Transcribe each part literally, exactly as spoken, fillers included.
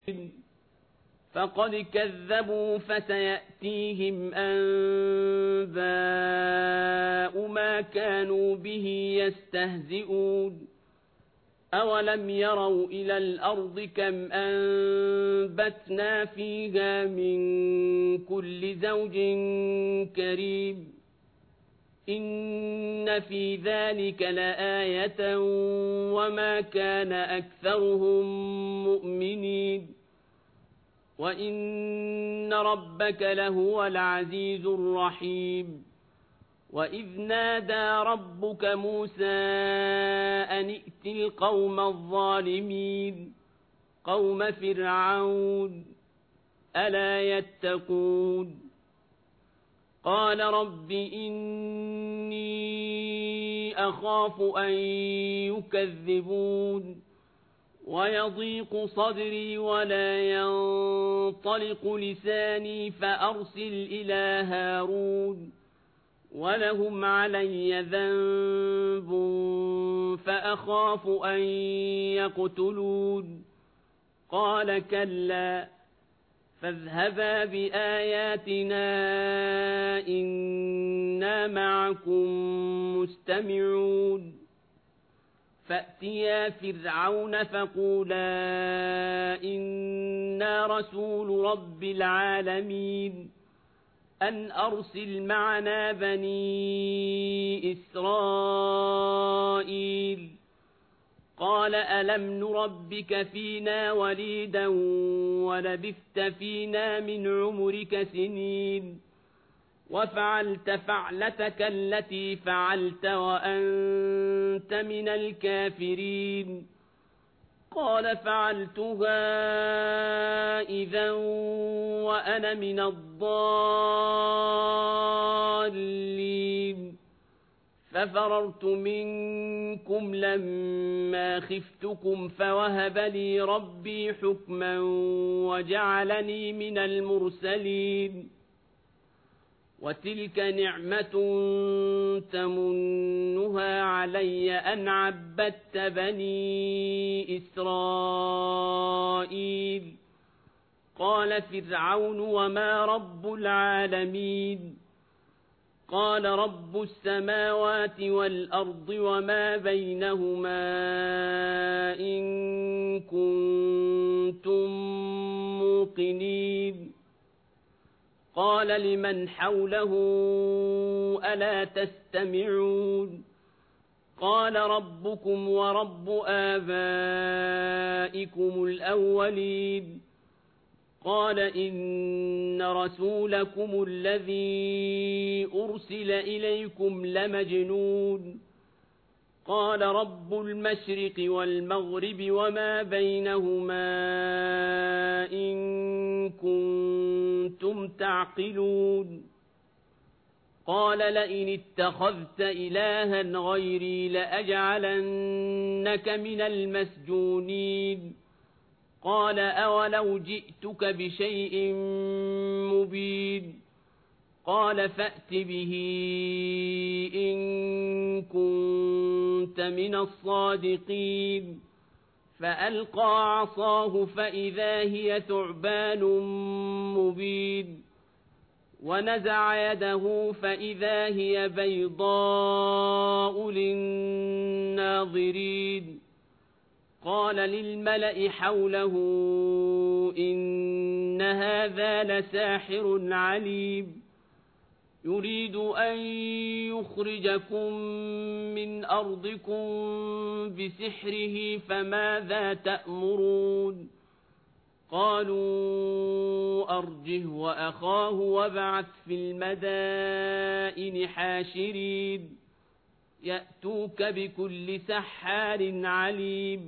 فقد كذبوا فسيأتيهم أنباء ما كانوا به يستهزئون أولم يروا إلى الأرض كم أنبتنا فيها من كل زوج كريم إن في ذلك لآية وما كان أكثرهم مؤمنين وإن ربك لهو العزيز الرحيم وإذ نادى ربك موسى أن ائت القوم الظالمين قوم فرعون ألا يتقون قال رب إني أخاف أن يكذبون ويضيق صدري ولا ينطلق لساني فأرسل إلى هارون ولهم علي ذنب فأخاف أن يقتلون قال كلا فاذهبا بآياتنا إنا معكم مستمعون فأتيا فرعون فقولا إنا رسول رب العالمين أن أرسل معنا بني إسرائيل قال ألم نربك فينا وليدا ولبثت فينا من عمرك سنين وفعلت فعلتك التي فعلت وأنت من الكافرين قال فعلتها إذا وأنا من الضالين ففررت منكم لما خفتكم فوهب لي ربي حكما وجعلني من المرسلين وتلك نعمة تمنها علي أن عبدت بني إسرائيل قال فرعون وما رب العالمين قال رب السماوات والأرض وما بينهما إن كنتم موقنين قال لمن حوله ألا تستمعون قال ربكم ورب آبائكم الأولين قال إن رسولكم الذي أرسل إليكم لمجنون قال رب المشرق والمغرب وما بينهما إن كنتم تعقلون قال لئن اتخذت إلها غيري لأجعلنك من المسجونين قال أولو جئتك بشيء مبين قال فأت به إن كنت من الصادقين فألقى عصاه فإذا هي ثعبان مبين ونزع يده فإذا هي بيضاء للناظرين قال للملأ حوله إن هذا لساحر عليم يريد أن يخرجكم من أرضكم بسحره فماذا تأمرون قالوا أرجه وأخاه وابعث في المدائن حاشرين يأتوك بكل سحار عليم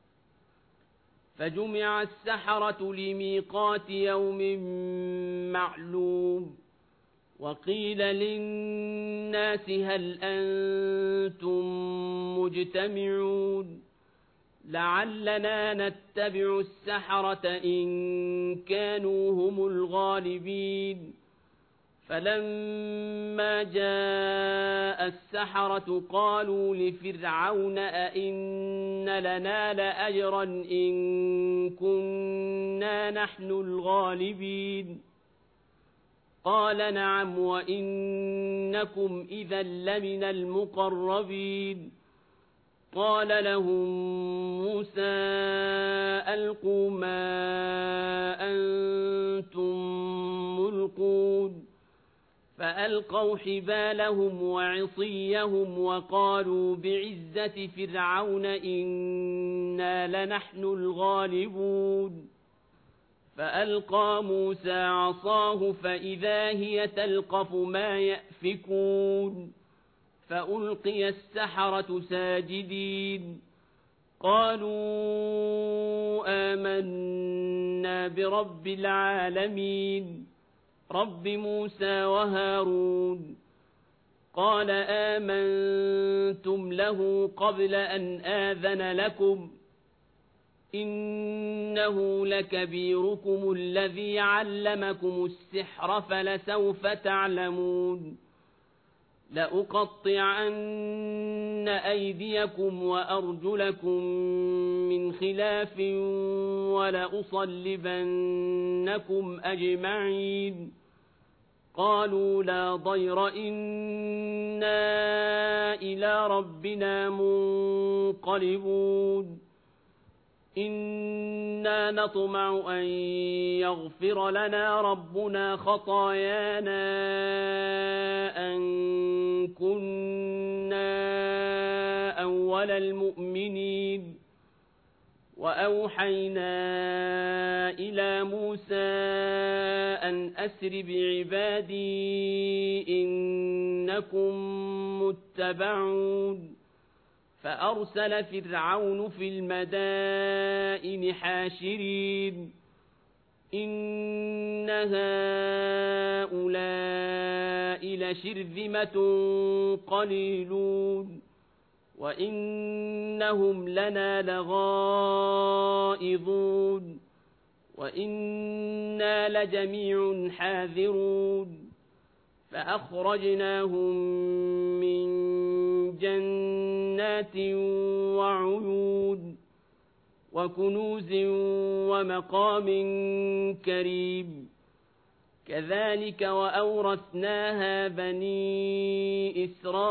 فجمع السحرة لميقات يوم معلوم وقيل للناس هل أنتم مجتمعون لعلنا نتبع السحرة إن كانوا هم الغالبين فلما جاء السحرة قالوا لفرعون أئن لنا لأجرا إن كنا نحن الغالبين قال نعم وإنكم إذا لمن المقربين قال لهم موسى ألقوا ما أنتم ملقون فألقوا حبالهم وعصيهم وقالوا بعزة فرعون إنا لنحن الغالبون فألقى موسى عصاه فإذا هي تلقف ما يأفكون فألقي السحرة ساجدين قالوا آمنا برب العالمين رب موسى وهارون قال آمنتم له قبل أن آذن لكم إنه لكبيركم الذي علمكم السحر فلسوف تعلمون لأقطعن أيديكم وأرجلكم من خلاف ولأصلبنكم أجمعين قالوا لا ضير إنا إلى ربنا منقلبون إنا نطمع أن يغفر لنا ربنا خطايانا أن كنا أول المؤمنين وأوحينا إلى موسى أن أسر بعبادي إنكم متبعون فأرسل فرعون في المدائن حاشرين إن هؤلاء لشرذمة قليلون وإنهم لنا لغائظون وإنا لجميع حاذرون فأخرجناهم من جنات وعيون وكنوز ومقام كريم كذلك وأورثناها بني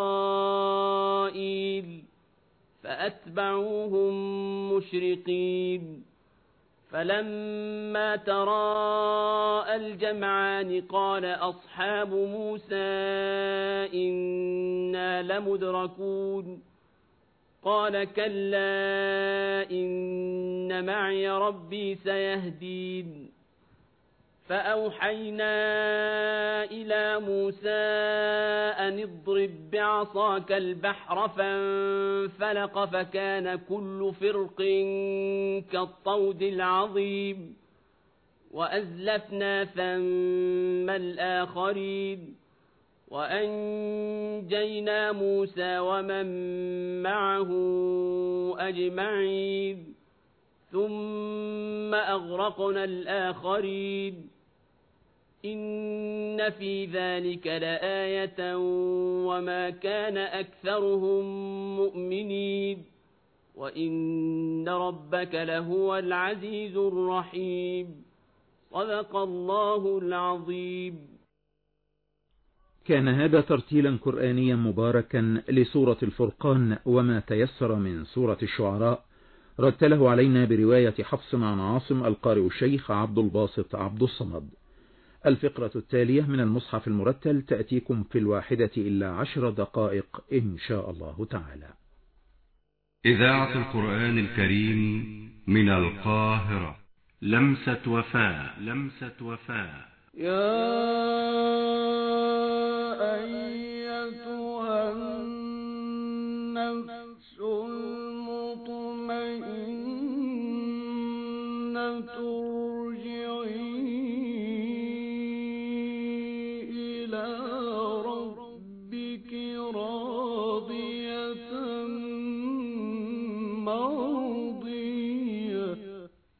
إسرائيل فأتبعوهم مشرقين فلما تراءى الجمعان قال أصحاب موسى إنا لمدركون قال كلا إن معي ربي سيهدين فأوحينا إلى موسى أن اضرب بعصاك البحر فانفلق فكان كل فرق كالطود العظيم وأزلفنا ثم الآخرين وأنجينا موسى ومن معه أجمعين ثم أغرقنا الآخرين إن في ذلك لآية وما كان أكثرهم مؤمنين وإن ربك لهو العزيز الرحيم صدق الله العظيم. كان هذا ترتيلا قرآنيا مباركا لسورة الفرقان وما تيسر من سورة الشعراء، رتله علينا برواية حفص عن عاصم القارئ الشيخ عبد الباسط عبد الصمد. الفقرة التالية من المصحف المرتل تأتيكم في الواحدة إلا عشر دقائق إن شاء الله تعالى. إذاعة القرآن الكريم من القاهرة. لمسة وفاء. لمسة وفاء. يا أيتها النفس المطمئنة ارجعي إلى ربك راضية مرضية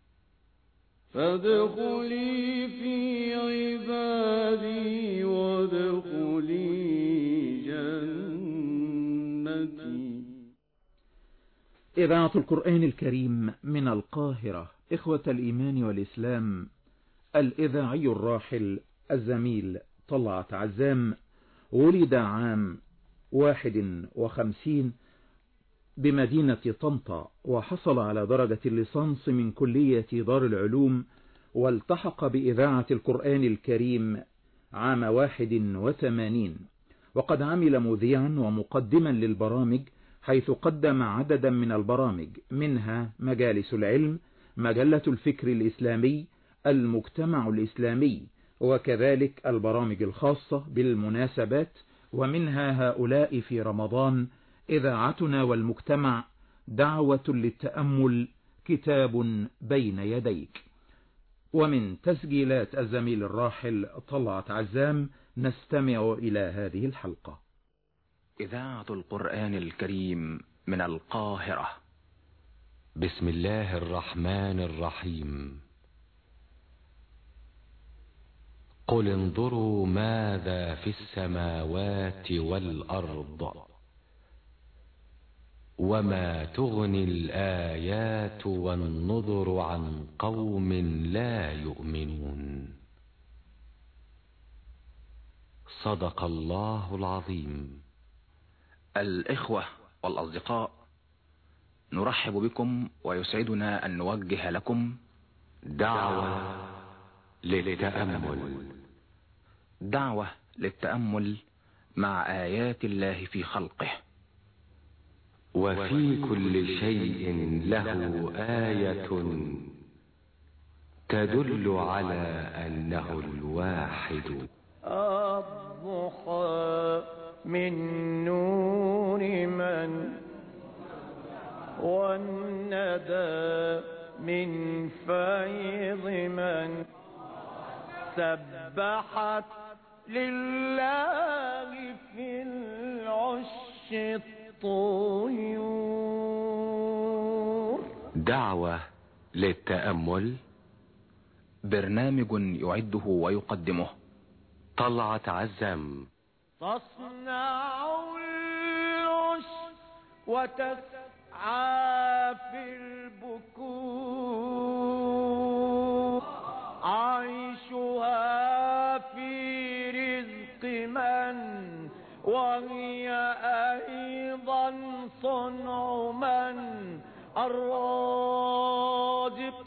فادخلي في عبادي وادخلي إذاعة القرآن الكريم من القاهرة. إخوة الإيمان والإسلام، الإذاعي الراحل الزميل طلعت عزام ولد عام واحد وخمسين بمدينة طنطا، وحصل على درجة الليسانس من كلية دار العلوم، والتحق بإذاعة القرآن الكريم عام واحد وثمانين، وقد عمل مذيعا ومقدما للبرامج، حيث قدم عددا من البرامج، منها مجالس العلم، مجلة الفكر الإسلامي، المجتمع الإسلامي، وكذلك البرامج الخاصة بالمناسبات، ومنها هؤلاء في رمضان، إذاعتنا والمجتمع، دعوة للتأمل، كتاب بين يديك. ومن تسجيلات الزميل الراحل طلعت عزام نستمع إلى هذه الحلقة. إذاعة القرآن الكريم من القاهرة. بسم الله الرحمن الرحيم. قل انظروا ماذا في السماوات والأرض وما تغني الآيات والنذر عن قوم لا يؤمنون. صدق الله العظيم. الإخوة والأصدقاء، نرحب بكم ويسعدنا أن نوجه لكم دعوة للتأمل. دعوة للتأمل مع آيات الله في خلقه. وفي كل شيء له آية تدل على أنه الواحد. الضحى من نور من والندى من فيض من سبحت لله في العش الطيور. دعوة للتأمل، برنامج يعده ويقدمه طلعت عزام. تصنع العش وتسعى في البكور، عيشها في رزق من وهي أيضا صنع من، الرازق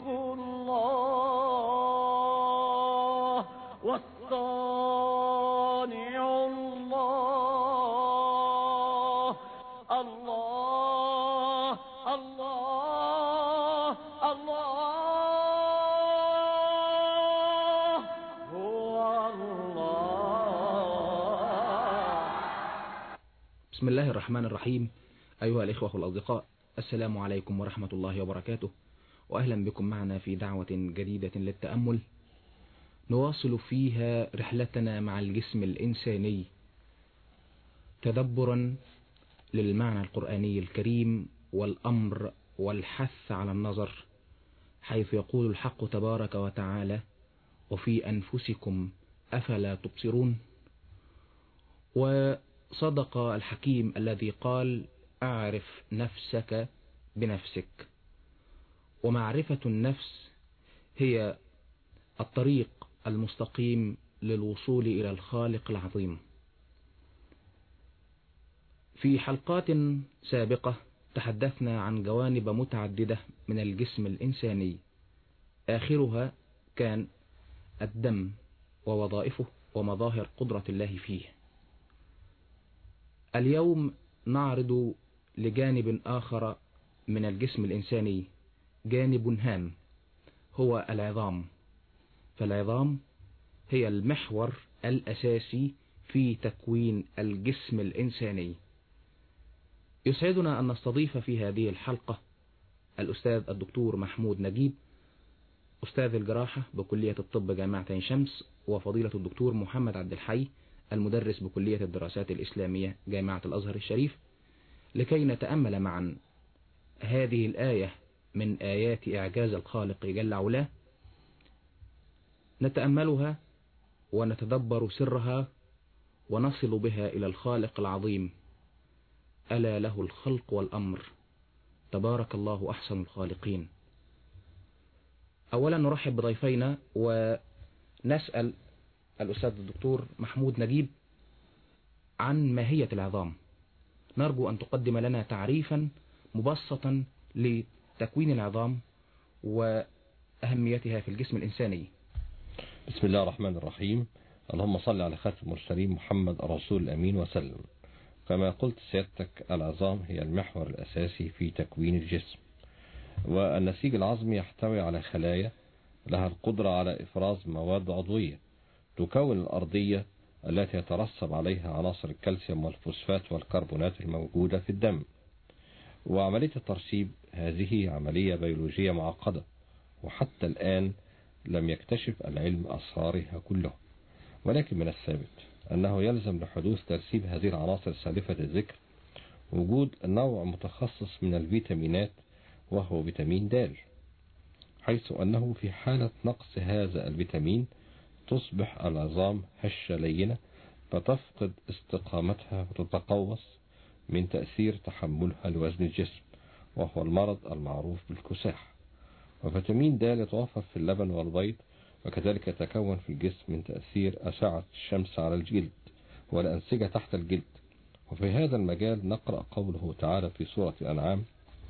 الله والصانع الله. الله الله الله هو الله. بسم الله الرحمن الرحيم. أيها الإخوة والأصدقاء، السلام عليكم ورحمة الله وبركاته، وأهلا بكم معنا في دعوة جديدة للتأمل نواصل فيها رحلتنا مع الجسم الإنساني، تدبرا للمعنى القرآني الكريم والأمر والحث على النظر، حيث يقول الحق تبارك وتعالى: وفي أنفسكم أفلا تبصرون. وصدق الحكيم الذي قال: أعرف نفسك بنفسك. ومعرفة النفس هي الطريق المستقيم للوصول إلى الخالق العظيم. في حلقات سابقة تحدثنا عن جوانب متعددة من الجسم الإنساني، آخرها كان الدم ووظائفه ومظاهر قدرة الله فيه. اليوم نعرض لجانب آخر من الجسم الإنساني، جانب هام، هو العظام. فالعظام هي المحور الأساسي في تكوين الجسم الإنساني. يسعدنا أن نستضيف في هذه الحلقة الأستاذ الدكتور محمود نجيب، أستاذ الجراحة بكلية الطب جامعة عين شمس، وفضيلة الدكتور محمد عبد الحي المدرس بكلية الدراسات الإسلامية جامعة الأزهر الشريف، لكي نتأمل معا هذه الآية من آيات إعجاز الخالق جل علاه. نتأملها ونتدبر سرها ونصل بها إلى الخالق العظيم. ألا له الخلق والأمر، تبارك الله أحسن الخالقين. أولا نرحب بضيفينا ونسأل الأستاذ الدكتور محمود نجيب عن ماهية العظام. نرجو أن تقدم لنا تعريفا مبسطا لتكوين العظام وأهميتها في الجسم الإنساني. بسم الله الرحمن الرحيم. اللهم صل على خاتم المرسلين محمد الرسول الأمين وسلم. كما قلت سيادتك، العظام هي المحور الأساسي في تكوين الجسم، والنسيج العظمي يحتوي على خلايا لها القدرة على إفراز مواد عضوية تكون الأرضية التي يترسب عليها عناصر الكالسيوم والفوسفات والكربونات الموجودة في الدم. وعملية الترسيب هذه عملية بيولوجية معقدة، وحتى الآن لم يكتشف العلم أسرارها كلها، ولكن من الثابت أنه يلزم لحدوث ترسيب هذه العناصر سالفة الذكر وجود نوع متخصص من الفيتامينات، وهو فيتامين د، حيث أنه في حالة نقص هذا الفيتامين تصبح العظام هشة لينة فتفقد استقامتها وتتقوس من تأثير تحملها لوزن الجسم، وهو المرض المعروف بالكساح. وفيتامين د يتوفر في اللبن والبيض، وكذلك يتكون في الجسم من تأثير أشعة الشمس على الجلد والأنسجة تحت الجلد. وفي هذا المجال نقرأ قوله تعالى في سورة الأنعام: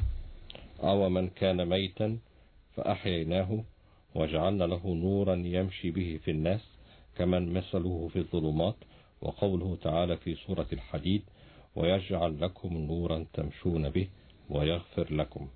أو من كان ميتا فأحييناه وجعلنا له نورا يمشي به في الناس كمن مثله في الظلمات. وقوله تعالى في سورة الحديد: ويجعل لكم نورا تمشون به ويغفر لكم.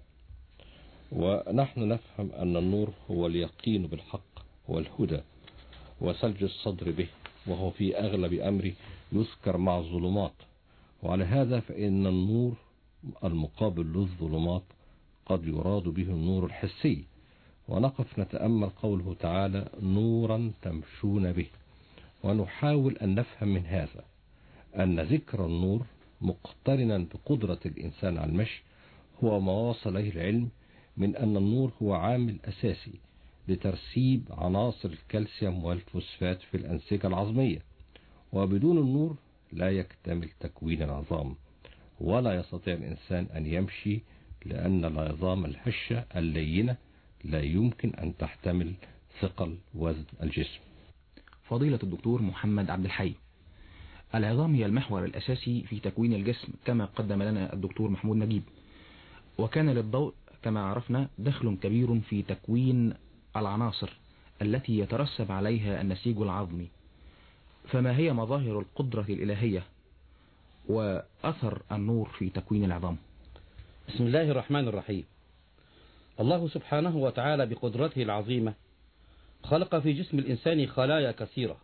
ونحن نفهم أن النور هو اليقين بالحق والهدى وثلج الصدر به، وهو في أغلب أمر يذكر مع الظلمات. وعلى هذا فإن النور المقابل للظلمات قد يراد به النور الحسي. ونقف نتأمل قوله تعالى: نورا تمشون به، ونحاول أن نفهم من هذا أن ذكر النور مقترنا بقدرة الإنسان على المشي هو ما وصل إليه العلم من أن النور هو عامل أساسي لترسيب عناصر الكالسيوم والفوسفات في الأنسجة العظمية. وبدون النور لا يكتمل تكوين العظام، ولا يستطيع الإنسان أن يمشي، لأن العظام الهشة اللينة لا يمكن أن تحتمل ثقل وزن الجسم. فضيلة الدكتور محمد عبد الحي، العظام هي المحور الأساسي في تكوين الجسم كما قدم لنا الدكتور محمود نجيب، وكان للضوء كما عرفنا دخل كبير في تكوين العناصر التي يترسب عليها النسيج العظمي. فما هي مظاهر القدرة الإلهية وأثر النور في تكوين العظام؟ بسم الله الرحمن الرحيم. الله سبحانه وتعالى بقدرته العظيمة خلق في جسم الإنسان خلايا كثيرة،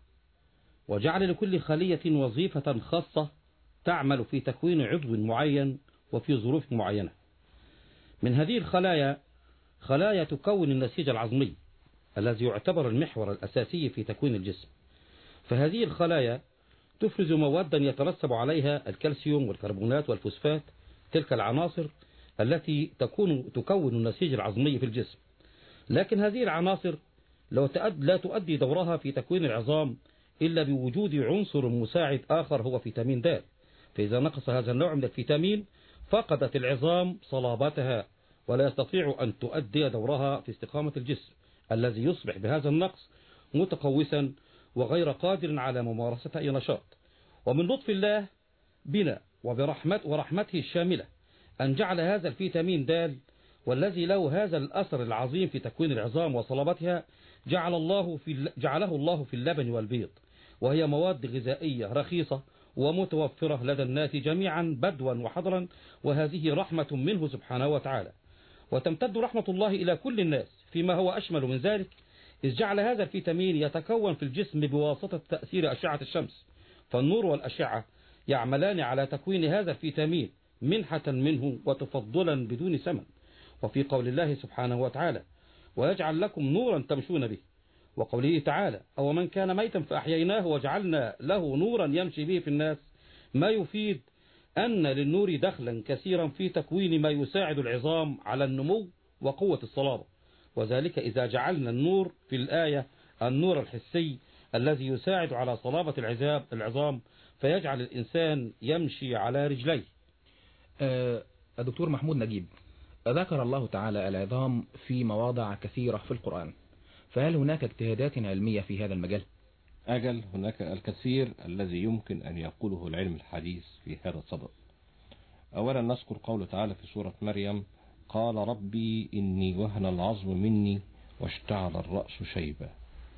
وجعل لكل خلية وظيفة خاصة تعمل في تكوين عضو معين وفي ظروف معينة. من هذه الخلايا خلايا تكون النسيج العظمي الذي يعتبر المحور الأساسي في تكوين الجسم. فهذه الخلايا تفرز مواد يترسب عليها الكالسيوم والكربونات والفوسفات، تلك العناصر التي تكون تكون النسيج العظمي في الجسم. لكن هذه العناصر لا تؤدي دورها في تكوين العظام إلا بوجود عنصر مساعد آخر هو فيتامين د. فإذا نقص هذا النوع من الفيتامين فقدت العظام صلابتها ولا يستطيع أن تؤدي دورها في استقامة الجسم، الذي يصبح بهذا النقص متقوسا وغير قادر على ممارسة أي نشاط. ومن لطف الله بنا وبرحمت ورحمته الشاملة أن جعل هذا الفيتامين د والذي له هذا الأثر العظيم في تكوين العظام وصلابتها جعل الله في جعله الله في اللبن والبيض، وهي مواد غذائية رخيصة ومتوفرة لدى الناس جميعا بدوا وحضرا، وهذه رحمة منه سبحانه وتعالى. وتمتد رحمة الله إلى كل الناس فيما هو أشمل من ذلك، إذ جعل هذا الفيتامين يتكون في الجسم بواسطة تأثير أشعة الشمس، فالنور والأشعة يعملان على تكوين هذا الفيتامين منحة منه وتفضلا بدون ثمن. وفي قول الله سبحانه وتعالى: ويجعل لكم نورا تمشون به، وقوله تعالى: أو من كان ميتا فأحييناه وجعلنا له نورا يمشي به في الناس، ما يفيد أن للنور دخلا كثيرا في تكوين ما يساعد العظام على النمو وقوة الصلابة، وذلك إذا جعلنا النور في الآية النور الحسي الذي يساعد على صلابة العظام فيجعل الإنسان يمشي على رجليه. أه الدكتور محمود نجيب، ذكر الله تعالى العظام في مواضع كثيرة في القرآن، فهل هناك اجتهادات علمية في هذا المجال؟ أجل، هناك الكثير الذي يمكن أن يقوله العلم الحديث في هذا الصدد. أولا نذكر قوله تعالى في سورة مريم: قال ربي إني وهن العظم مني واشتعل الرأس شيبا.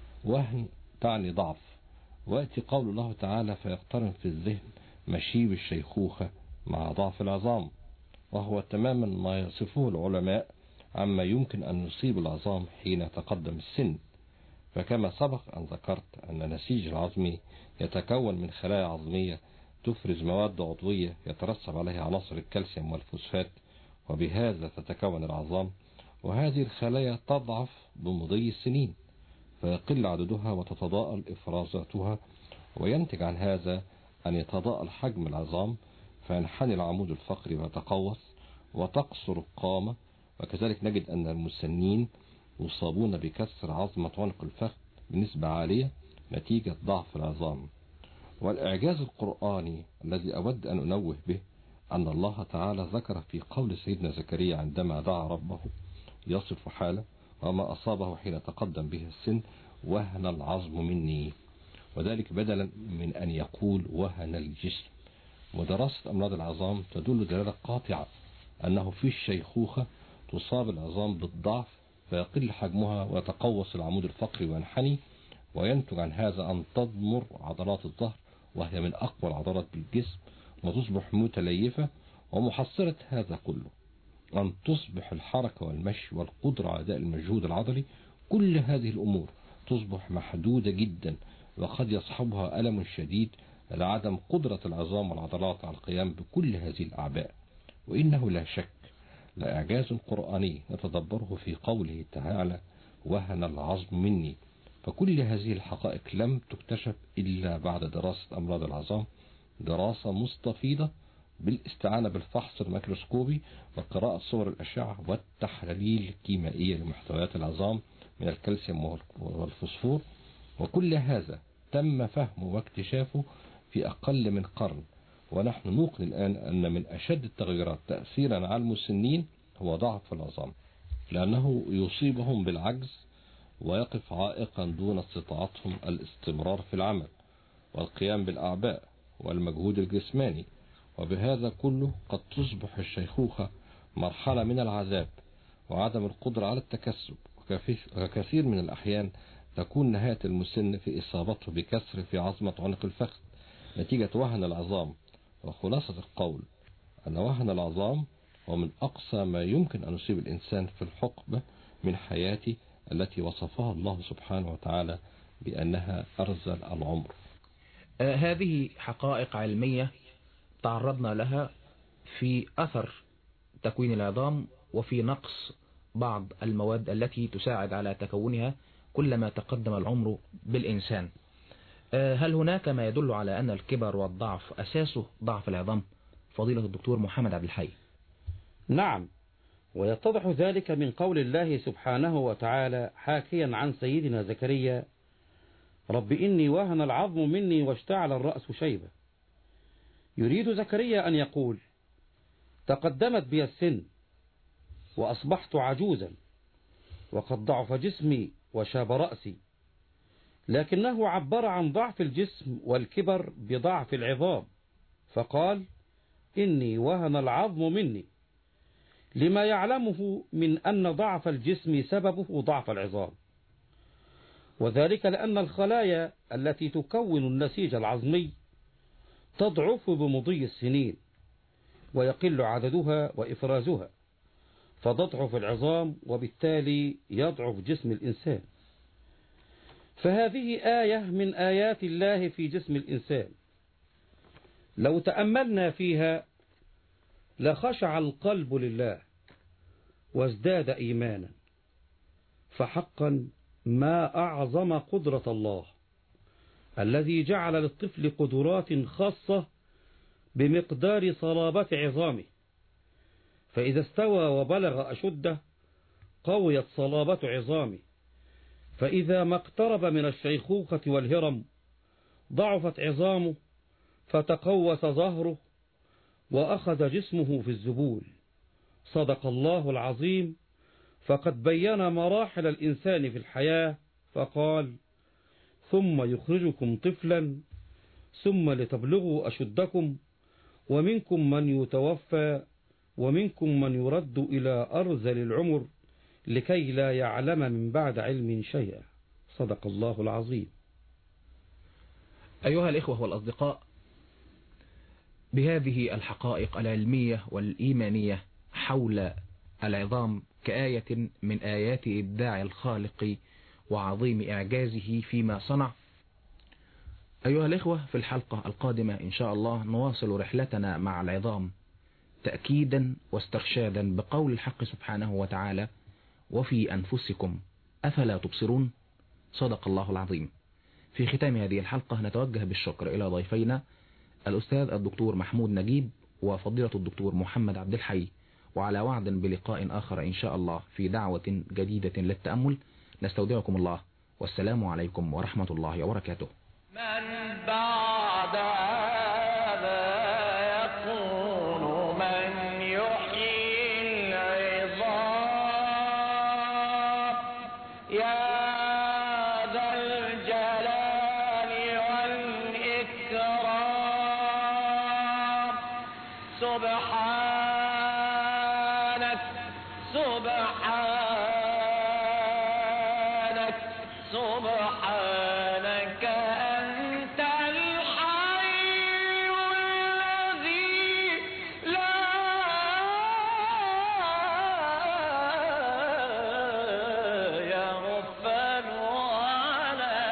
وهن تعني ضعف، ويأتي قول الله تعالى فيقترن في الذهن مشيب الشيخوخة مع ضعف العظام، وهو تماما ما يصفه العلماء عما يمكن أن يصيب العظام حين تقدم السن. فكما سبق أن ذكرت أن نسيج العظم يتكون من خلايا عظمية تفرز مواد عضوية يترسب عليها عناصر الكالسيوم والفوسفات، وبهذا تتكون العظام، وهذه الخلايا تضعف بمضي السنين فيقل عددها وتتضاءل إفرازاتها، وينتج عن هذا أن يتضاءل حجم العظام فينحني العمود الفقري ويتقوس وتقصر القامة. وكذلك نجد أن المسنين يصابون بكسر عظمة عنق الفخذ بنسبة عالية نتيجة ضعف العظام. والإعجاز القرآني الذي أود أن أنوه به أن الله تعالى ذكر في قول سيدنا زكريا عندما دعا ربه يصف حاله وما أصابه حين تقدم به السن: وهن العظم مني، وذلك بدلا من أن يقول وهن الجسم. ودراسة أمراض العظام تدل دلالة قاطعة أنه في الشيخوخة تصاب العظام بالضعف فيقل حجمها ويتقوس العمود الفقري وينحني، وينتج عن هذا أن تضمر عضلات الظهر وهي من أقوى العضلات بالجسم وتصبح متليفة. ومحصلة هذا كله أن تصبح الحركة والمشي والقدرة على أداء المجهود العضلي، كل هذه الأمور تصبح محدودة جدا، وقد يصحبها ألم شديد لعدم قدرة العظام والعضلات على القيام بكل هذه الأعباء. وإنه لا شك لإعجاز قرآني نتدبره في قوله تعالى: وهن العظم مني. فكل هذه الحقائق لم تكتشف إلا بعد دراسة أمراض العظام، دراسة مستفيضة بالاستعانة بالفحص الميكروسكوبي وقراءة صور الأشعة والتحاليل الكيميائية لمحتويات العظام من الكالسيوم والفوسفور. وكل هذا تم فهمه واكتشافه في أقل من قرن، ونحن نوقن الآن أن من أشد التغيرات تأثيرا على المسنين هو ضعف العظام، لأنه يصيبهم بالعجز ويقف عائقا دون استطاعتهم الاستمرار في العمل والقيام بالأعباء والمجهود الجسماني. وبهذا كله قد تصبح الشيخوخة مرحلة من العذاب وعدم القدرة على التكسب، وكثير من الأحيان تكون نهاية المسن في إصابته بكسر في عظمة عنق الفخذ نتيجة وهن العظام. وخلاصة القول أن وهن العظام هو من أقصى ما يمكن أن يصيب الإنسان في الحقبة من حياته التي وصفها الله سبحانه وتعالى بأنها أرذل العمر. آه هذه حقائق علمية تعرضنا لها في أثر تكوين العظام وفي نقص بعض المواد التي تساعد على تكونها كلما تقدم العمر بالإنسان. آه هل هناك ما يدل على أن الكبر والضعف أساسه ضعف العظام؟ فضيلة الدكتور محمد عبد الحي. نعم، ويتضح ذلك من قول الله سبحانه وتعالى حاكيا عن سيدنا زكريا: رب إني وهن العظم مني واشتعل الرأس شيبا. يريد زكريا أن يقول: تقدمت بي السن وأصبحت عجوزا وقد ضعف جسمي وشاب رأسي، لكنه عبر عن ضعف الجسم والكبر بضعف العظام، فقال: إني وهن العظم مني، لما يعلمه من أن ضعف الجسم سببه ضعف العظام، وذلك لأن الخلايا التي تكون النسيج العظمي تضعف بمضي السنين ويقل عددها وإفرازها، فتضعف العظام وبالتالي يضعف جسم الإنسان. فهذه آية من آيات الله في جسم الإنسان، لو تأملنا فيها لخشع القلب لله وازداد إيمانا. فحقا ما أعظم قدرة الله الذي جعل للطفل قدرات خاصة بمقدار صلابة عظامه، فإذا استوى وبلغ أشده قويت صلابة عظامه، فإذا ما اقترب من الشيخوخة والهرم ضعفت عظامه فتقوس ظهره وأخذ جسمه في الذبول، صدق الله العظيم. فقد بين مراحل الإنسان في الحياة فقال: ثم يخرجكم طفلا ثم لتبلغوا أشدكم ومنكم من يتوفى ومنكم من يرد إلى أرذل العمر لكي لا يعلم من بعد علم شيئا. صدق الله العظيم. أيها الإخوة والأصدقاء، بهذه الحقائق العلمية والإيمانية حول العظام كآية من آيات إبداع الخالق وعظيم إعجازه فيما صنع، أيها الإخوة في الحلقة القادمة إن شاء الله نواصل رحلتنا مع العظام تأكيدا واسترشادا بقول الحق سبحانه وتعالى: وفي أنفسكم أفلا تبصرون. صدق الله العظيم. في ختام هذه الحلقة نتوجه بالشكر إلى ضيفينا الأستاذ الدكتور محمود نجيب وفضيلة الدكتور محمد عبد الحي، وعلى وعد بلقاء آخر إن شاء الله في دعوة جديدة للتأمل. نستودعكم الله، والسلام عليكم ورحمة الله وبركاته. من بعد هذا يكون من يحيي العظام يا ذا الجلال والإكرام. سبحانك سبحانك سبحانك أنت الحي الذي لا يغفل ولا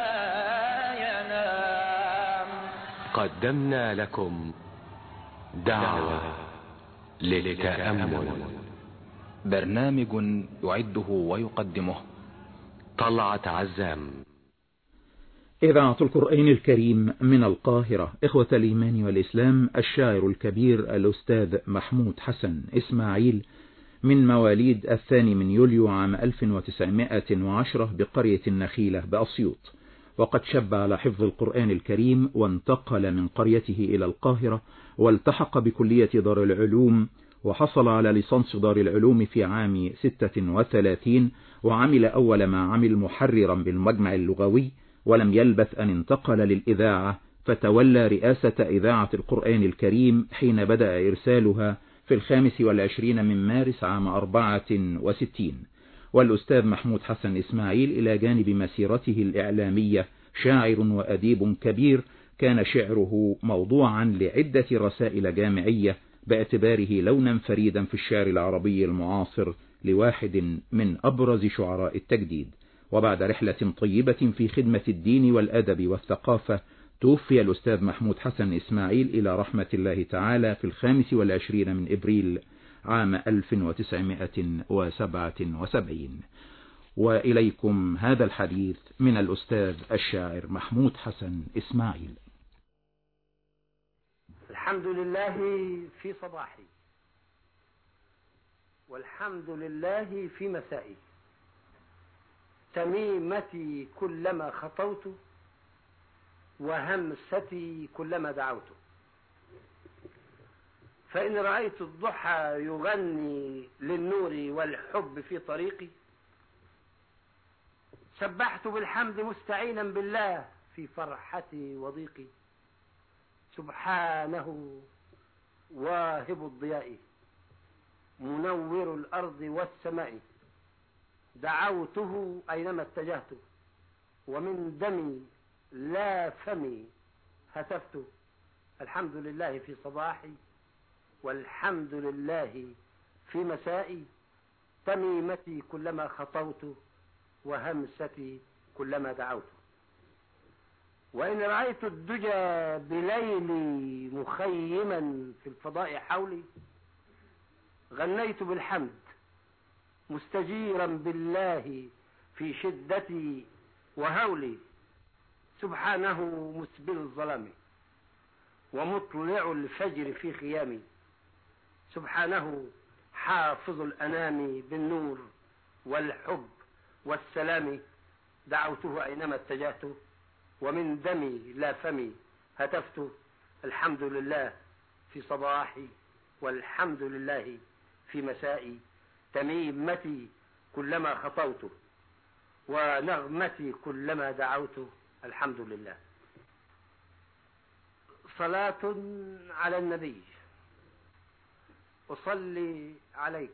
ينام. قدمنا لكم دعوة للتأمل، برنامج يعده ويقدمه طلعت عزام. إذاعة القرآن الكريم من القاهرة. إخوة الإيمان والإسلام، الشاعر الكبير الأستاذ محمود حسن إسماعيل من مواليد الثاني من يوليو عام ألف وتسعمائة وعشرة بقرية النخيلة بأسيوط، وقد شب على حفظ القرآن الكريم وانتقل من قريته إلى القاهرة والتحق بكلية دار العلوم، وحصل على ليسانس دار العلوم في عام ستة وثلاثين، وعمل أول ما عمل محررا بالمجمع اللغوي، ولم يلبث أن انتقل للإذاعة فتولى رئاسة إذاعة القرآن الكريم حين بدأ إرسالها في الخامس والعشرين من مارس عام أربعة وستين. والأستاذ محمود حسن إسماعيل إلى جانب مسيرته الإعلامية شاعر وأديب كبير، كان شعره موضوعا لعدة رسائل جامعية باعتباره لونا فريدا في الشعر العربي المعاصر لواحد من أبرز شعراء التجديد. وبعد رحلة طيبة في خدمة الدين والأدب والثقافة، توفي الأستاذ محمود حسن إسماعيل إلى رحمة الله تعالى في الخامس والعشرين من إبريل عام ألف وتسعمائة وسبعة وسبعين. وإليكم هذا الحديث من الأستاذ الشاعر محمود حسن إسماعيل. الحمد لله في صباحي، والحمد لله في مسائي، تميمتي كلما خطوت وهمستي كلما دعوت. فإن رأيت الضحى يغني للنور والحب في طريقي، سبحت بالحمد مستعينا بالله في فرحتي وضيقي. سبحانه واهب الضياء منور الأرض والسماء، دعوته أينما اتجهت ومن دمي لا فمي هتفت. الحمد لله في صباحي، والحمد لله في مسائي، تميمتي كلما خطوت وهمستي كلما دعوت. وإن رأيت الدجى بليلي مخيما في الفضاء حولي، غنيت بالحمد مستجيرا بالله في شدتي وهولي. سبحانه مسبل الظلام ومطلع الفجر في خيامي، سبحانه حافظ الأنام بالنور والحب والسلام. دعوته أينما اتجهت ومن دمي لا فمي هتفت. الحمد لله في صباحي، والحمد لله في مسائي، تميمتي كلما خطوت، ونغمتي كلما دعوت. الحمد لله. صلاة على النبي. أصلي عليك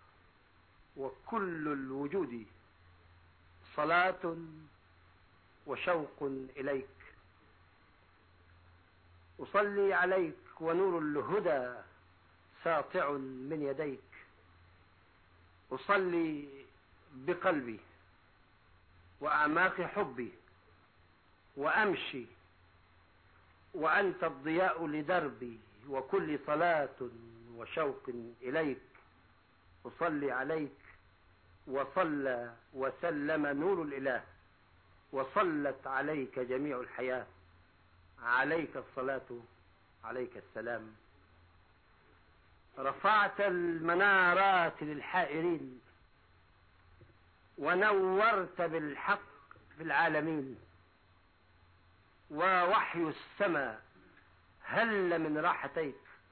وكل الوجود صلاة وشوق إليك. أصلي عليك ونور الهدى ساطع من يديك. أصلي بقلبي وأعماق حبي وأمشي وأنت الضياء لدربي، وكل صلاة وشوق إليك. أصلي عليك وصلى وسلم نور الإله، وصلت عليك جميع الحياة. عليك الصلاة عليك السلام. رفعت المنارات للحائرين، ونورت بالحق في العالمين. ووحي السماء هل من راحتيك،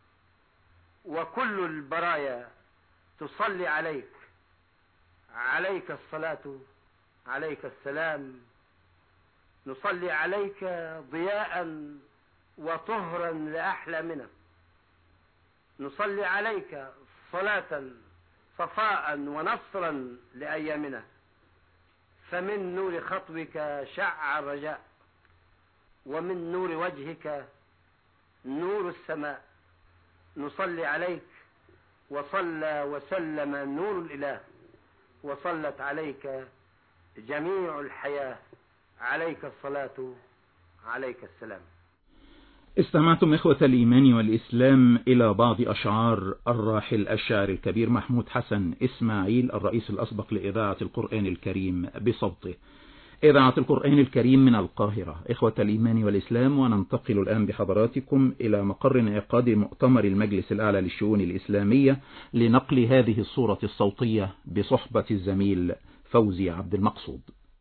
وكل البرايا تصلي عليك. عليك الصلاة عليك السلام. نصلي عليك ضياء وطهرا لأحلامنا. نصلي عليك صلاة صفاء ونصرا لأيامنا. فمن نور خطوك شع الرجاء، ومن نور وجهك نور السماء. نصلي عليك وصلى وسلم نور الإله، وصلت عليك جميع الحياة. عليك الصلاة عليك السلام. استمعتم إخوة الإيمان والإسلام إلى بعض أشعار الراحل الشاعر الكبير محمود حسن إسماعيل، الرئيس الأسبق لإذاعة القرآن الكريم بصوته. إذاعة القرآن الكريم من القاهرة. إخوة الإيمان والإسلام، وننتقل الآن بحضراتكم إلى مقر انعقاد مؤتمر المجلس الأعلى للشؤون الإسلامية لنقل هذه الصورة الصوتية بصحبة الزميل فوزي عبد المقصود.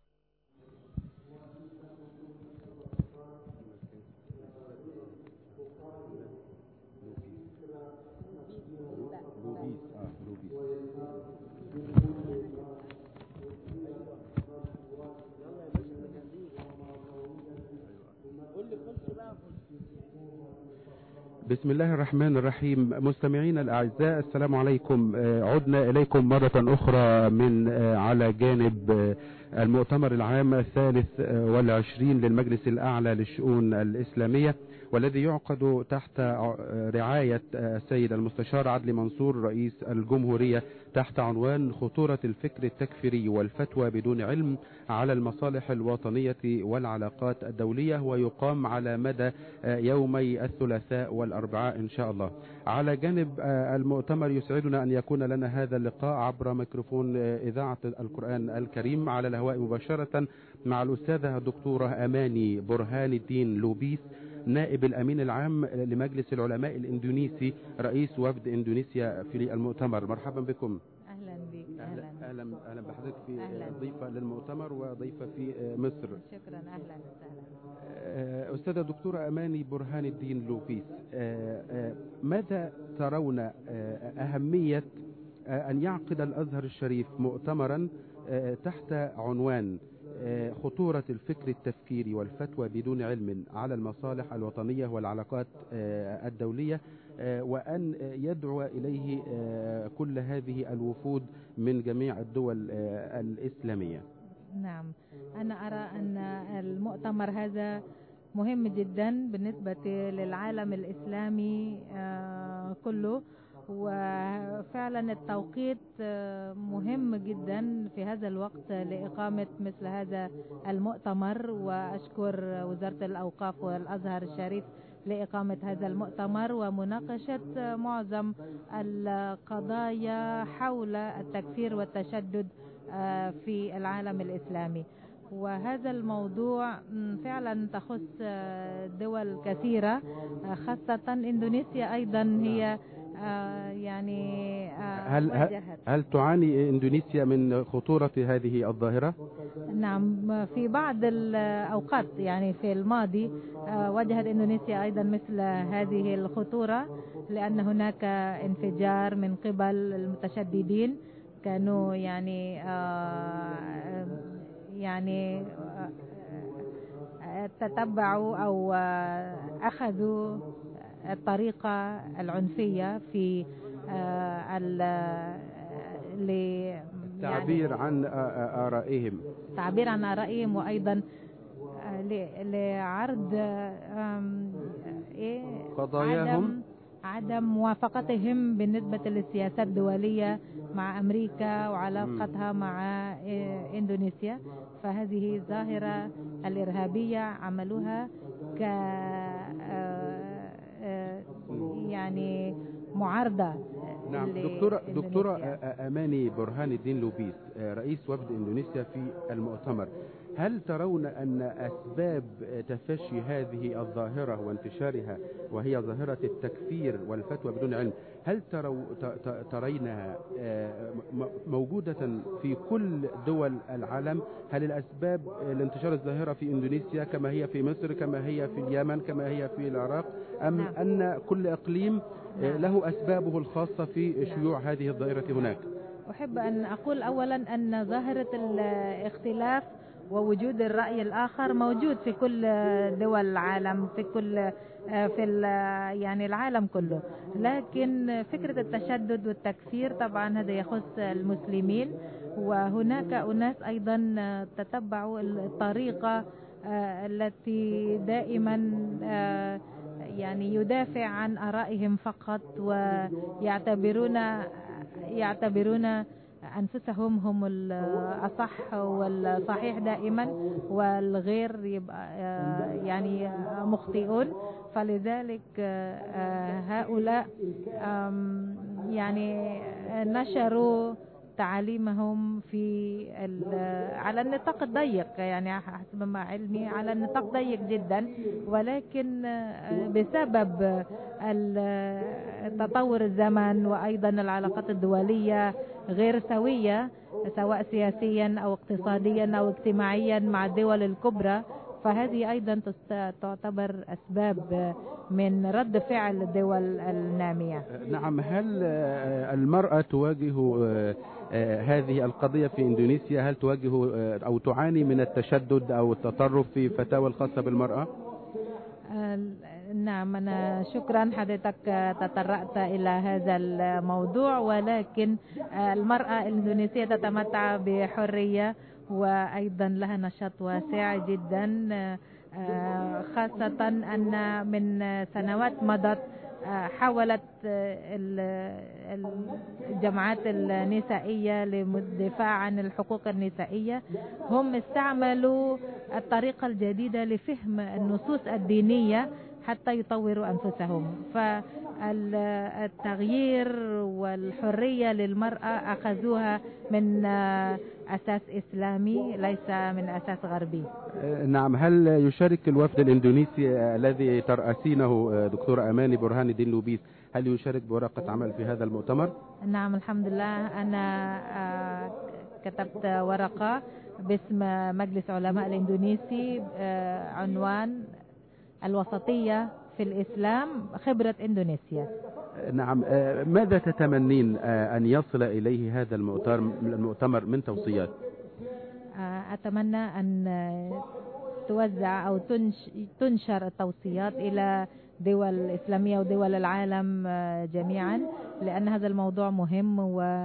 بسم الله الرحمن الرحيم. مستمعين الأعزاء، السلام عليكم. عدنا إليكم مرة أخرى من على جانب المؤتمر العام الثالث والعشرين للمجلس الأعلى للشؤون الإسلامية، والذي يعقد تحت رعاية السيد المستشار عدلي منصور رئيس الجمهورية تحت عنوان خطورة الفكر التكفيري والفتوى بدون علم على المصالح الوطنية والعلاقات الدولية، ويقام على مدى يومي الثلاثاء والأربعاء إن شاء الله. على جانب المؤتمر يسعدنا أن يكون لنا هذا اللقاء عبر ميكروفون إذاعة القرآن الكريم على الهواء مباشرة مع الأستاذة الدكتورة أماني برهان الدين لوبيس، نائب الأمين العام لمجلس العلماء الإندونيسي، رئيس وفد إندونيسيا في المؤتمر. مرحبا بكم. أهلا بك. أهلا أهلا, أهلا بحضرتك في ضيفة للمؤتمر وضيفة في مصر. شكرا. أهلا وسهلا. أستاذة دكتورة أماني برهان الدين لوبيس، ماذا ترون أهمية أن يعقد الأزهر الشريف مؤتمرا تحت عنوان خطورة الفكر التفكيري والفتوى بدون علم على المصالح الوطنية والعلاقات الدولية، وأن يدعو إليه كل هذه الوفود من جميع الدول الإسلامية؟ نعم، أنا أرى أن المؤتمر هذا مهم جدا بالنسبة للعالم الإسلامي كله، وفعلا التوقيت مهم جدا في هذا الوقت لإقامة مثل هذا المؤتمر. وأشكر وزارة الأوقاف والأزهر الشريف لإقامة هذا المؤتمر ومناقشة معظم القضايا حول التكفير والتشدد في العالم الإسلامي. وهذا الموضوع فعلا تخص دول كثيرة، خاصة إندونيسيا أيضا هي يعني هل, هل, هل تعاني إندونيسيا من خطورة هذه الظاهرة؟ نعم، في بعض الأوقات يعني في الماضي واجهت إندونيسيا أيضا مثل هذه الخطورة، لأن هناك انفجار من قبل المتشددين كانوا يعني يعني تتبعوا أو أخذوا الطريقة العنفية في التعبير عن آرائهم تعبير عن آرائهم وأيضا لعرض قضاياهم، عدم موافقتهم بالنسبة للسياسات الدولية مع أمريكا وعلاقتها مع إندونيسيا. فهذه ظاهرة الإرهابية عملوها ك يعني معارضة. نعم دكتورة, دكتورة أماني برهان الدين لوبيس رئيس وفد إندونيسيا في المؤتمر، هل ترون أن أسباب تفشي هذه الظاهرة وانتشارها وهي ظاهرة التكفير والفتوى بدون علم، هل ترو ترينها موجودة في كل دول العالم؟ هل الأسباب لانتشار الظاهرة في إندونيسيا كما هي في مصر، كما هي في اليمن، كما هي في العراق، أم نعم. أن كل إقليم نعم. له أسبابه الخاصة في شيوع نعم. هذه الظاهرة هناك؟ أحب أن أقول أولا أن ظاهرة الاختلاف ووجود الرأي الآخر موجود في كل دول العالم، في كل في يعني العالم كله، لكن فكرة التشدد والتكفير طبعا هذا يخص المسلمين، وهناك أناس أيضا تتبعوا الطريقة التي دائما يعني يدافع عن آرائهم فقط، ويعتبرون يعتبرون أنفسهم هم الأصح والصحيح دائما، والغير يبقى يعني مخطئون. فلذلك هؤلاء يعني نشروا تعاليمهم في على النطاق الضيق، يعني حسب ما علمي على النطاق ضيق جدا، ولكن بسبب تطور الزمن وأيضا العلاقات الدولية غير سوية سواء سياسيا أو اقتصاديا أو اجتماعيا مع الدول الكبرى، فهذه أيضا تعتبر أسباب من رد فعل الدول النامية. نعم، هل المرأة تواجه هذه القضية في إندونيسيا؟ هل تواجه أو تعاني من التشدد أو التطرف في فتاوى الخاصة بالمرأة؟ نعم، أنا شكرا حضرتك تطرقت إلى هذا الموضوع، ولكن المرأة الإندونيسية تتمتع بحرية وأيضا لها نشاط واسع جدا، خاصة أن من سنوات مضت حاولت الجماعات النسائية للدفاع عن الحقوق النسائية، هم استعملوا الطريقة الجديدة لفهم النصوص الدينية حتى يطوروا أنفسهم. فالتغيير والحرية للمرأة أخذوها من أساس إسلامي ليس من أساس غربي. نعم، هل يشارك الوفد الإندونيسي الذي ترأسينه دكتورة أماني برهان الدين لوبيس، هل يشارك بورقة عمل في هذا المؤتمر؟ نعم الحمد لله، أنا كتبت ورقة باسم مجلس علماء الإندونيسي عنوان الوسطية في الإسلام خبرة إندونيسيا. نعم، ماذا تتمنين أن يصل إليه هذا المؤتمر من توصيات؟ أتمنى أن توزع أو تنشر التوصيات إلى دول الإسلامية ودول العالم جميعا، لأن هذا الموضوع مهم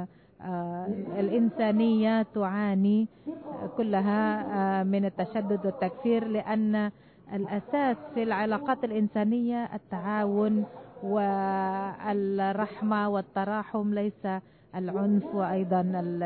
والإنسانية تعاني كلها من التشدد والتكفير، لأن الأساس في العلاقات الإنسانية التعاون والرحمة والتراحم، ليس العنف وأيضا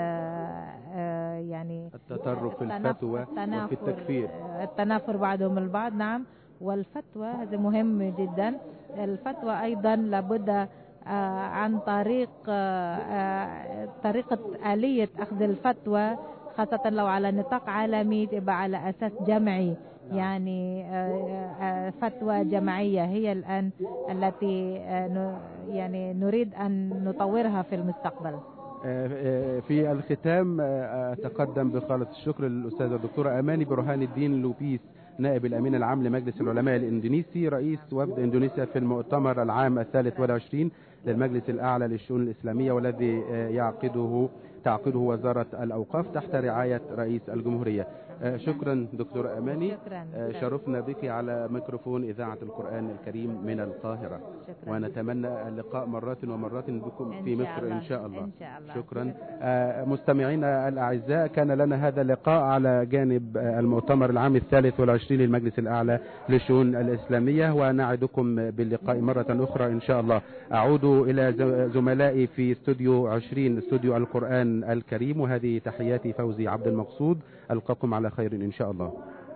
يعني التطرف، الفتوى وفي التكفير، التنافر بعضهم البعض. نعم، والفتوى هذا مهم جدا. الفتوى أيضا لابد عن طريق طريقة آلية أخذ الفتوى خاصة لو على نطاق عالمي تبقى على أساس جمعي، يعني فتوى جماعية هي الآن التي يعني نريد أن نطورها في المستقبل. في الختام أتقدم بخالص الشكر للأستاذة الدكتورة أماني برهان الدين لوبيس، نائب الأمين العام لمجلس العلماء الإندونيسي، رئيس وفد إندونيسيا في المؤتمر العام الثالث والعشرين للمجلس الأعلى للشؤون الإسلامية، والذي يعقده تعقده وزارة الأوقاف تحت رعاية رئيس الجمهورية. شكرا دكتور أماني، شكرا. شرفنا بك على ميكروفون إذاعة القرآن الكريم من القاهرة. شكرا. ونتمنى اللقاء مرات ومرات بكم في مصر إن شاء الله. إن شاء الله. شكرا. مستمعينا الأعزاء، كان لنا هذا اللقاء على جانب المؤتمر العام الثالث والعشرين للمجلس الأعلى للشؤون الإسلامية، ونعدكم باللقاء مرة أخرى إن شاء الله. أعود إلى زملائي في استوديو عشرين، استوديو القرآن الكريم، وهذه تحياتي فوزي عبد المقصود. ألقاكم على خير إن شاء الله.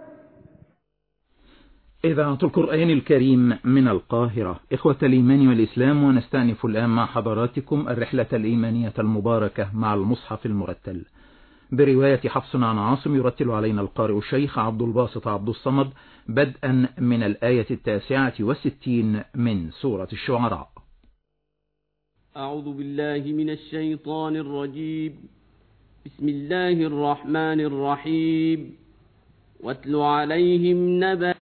إذاعة القرآن الكريم من القاهرة. إخوة الإيمان والإسلام، ونستأنف الآن مع حضراتكم الرحلة الإيمانية المباركة مع المصحف المرتل برواية حفص عن عاصم. يرتل علينا القارئ الشيخ عبد الباسط عبد الصمد بدءا من الآية التاسعة والستين من سورة الشعراء. أعوذ بالله من الشيطان الرجيم. بسم الله الرحمن الرحيم. واتل عليهم نبأ